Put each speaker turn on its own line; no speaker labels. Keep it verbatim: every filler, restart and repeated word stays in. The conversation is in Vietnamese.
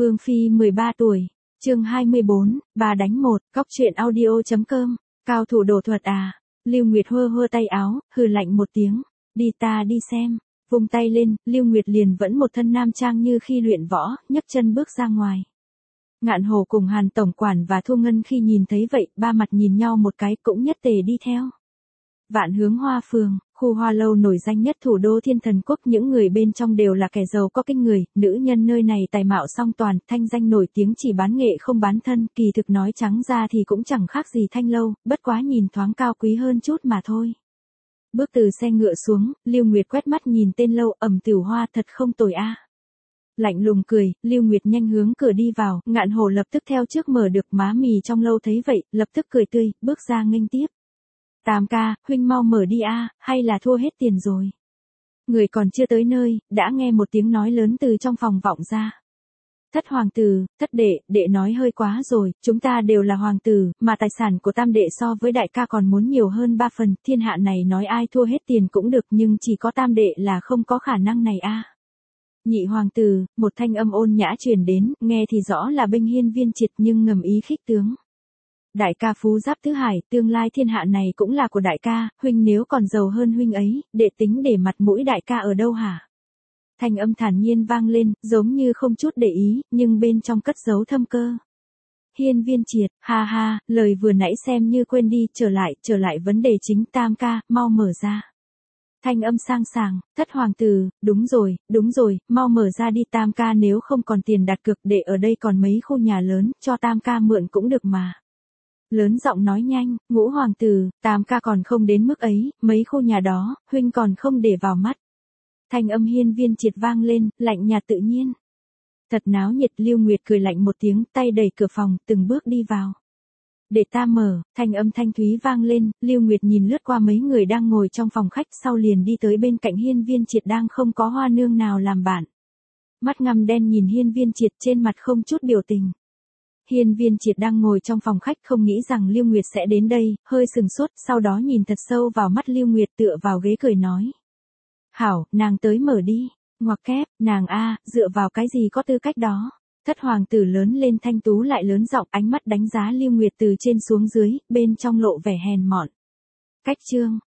Vương Phi mười ba tuổi, chương hai mươi bốn, bà đánh một, góc truyện audio.com, cao thủ đổ thuật à, Lưu Nguyệt hơ hơ tay áo, hừ lạnh một tiếng, đi ta đi xem, vung tay lên, Lưu Nguyệt liền vẫn một thân nam trang như khi luyện võ, nhấc chân bước ra ngoài. Ngạn Hổ cùng Hàn Tổng Quản và Thu Ngân khi nhìn thấy vậy, ba mặt nhìn nhau một cái cũng nhất tề đi theo. Vạn Hướng Hoa Phường, khu hoa lâu nổi danh nhất thủ đô Thiên Thần Quốc, những người bên trong đều là kẻ giàu có kinh người, nữ nhân nơi này tài mạo song toàn, thanh danh nổi tiếng chỉ bán nghệ không bán thân, kỳ thực nói trắng ra thì cũng chẳng khác gì Thanh Lâu, bất quá nhìn thoáng cao quý hơn chút mà thôi. Bước từ xe ngựa xuống, Lưu Nguyệt quét mắt nhìn tên lâu, Ẩm Tửu Hoa thật không tồi a. Lạnh lùng cười, Lưu Nguyệt nhanh hướng cửa đi vào, Ngạn Hổ lập tức theo trước mở được, má mì trong lâu thấy vậy, lập tức cười tươi, bước ra nghênh tiếp. Tam ca, huynh mau mở đi a, hay là thua hết tiền rồi. Người còn chưa tới nơi, đã nghe một tiếng nói lớn từ trong phòng vọng ra. Thất hoàng tử, thất đệ, đệ nói hơi quá rồi, chúng ta đều là hoàng tử, mà tài sản của tam đệ so với đại ca còn muốn nhiều hơn ba phần, thiên hạ này nói ai thua hết tiền cũng được nhưng chỉ có tam đệ là không có khả năng này a. Nhị hoàng tử, một thanh âm ôn nhã truyền đến, nghe thì rõ là bênh Hiên Viên Triệt nhưng ngầm ý khích tướng. Đại ca phú giáp tứ hải, tương lai thiên hạ này cũng là của đại ca, huynh nếu còn giàu hơn huynh ấy, đệ tính để mặt mũi đại ca ở đâu hả? Thanh âm thản nhiên vang lên, giống như không chút để ý, nhưng bên trong cất giấu thâm cơ. Hiên Viên Triệt, ha ha, lời vừa nãy xem như quên đi, trở lại, trở lại vấn đề chính, tam ca, mau mở ra. Thanh âm sang sảng, thất hoàng tử, đúng rồi, đúng rồi, mau mở ra đi tam ca, nếu không còn tiền đặt cược, để ở đây còn mấy khu nhà lớn, cho tam ca mượn cũng được mà. Lớn giọng nói nhanh, ngũ hoàng tử, tam ca còn không đến mức ấy, mấy khu nhà đó, huynh còn không để vào mắt. Thanh âm Hiên Viên Triệt vang lên, lạnh nhạt tự nhiên. Thật náo nhiệt, Lưu Nguyệt cười lạnh một tiếng, tay đẩy cửa phòng, từng bước đi vào. Để ta mở, thanh âm thanh thúy vang lên, Lưu Nguyệt nhìn lướt qua mấy người đang ngồi trong phòng khách, sau liền đi tới bên cạnh Hiên Viên Triệt đang không có hoa nương nào làm bạn. Mắt ngăm đen nhìn Hiên Viên Triệt, trên mặt không chút biểu tình. Hiên Viên Triệt đang ngồi trong phòng khách không nghĩ rằng Lưu Nguyệt sẽ đến đây, hơi sừng sốt, sau đó nhìn thật sâu vào mắt Lưu Nguyệt, tựa vào ghế cười nói. Hảo, nàng tới mở đi, ngoặc kép, nàng a, dựa vào cái gì có tư cách đó. Thất hoàng tử lớn lên thanh tú lại lớn giọng, ánh mắt đánh giá Lưu Nguyệt từ trên xuống dưới, bên trong lộ vẻ hèn mọn. Cách chương,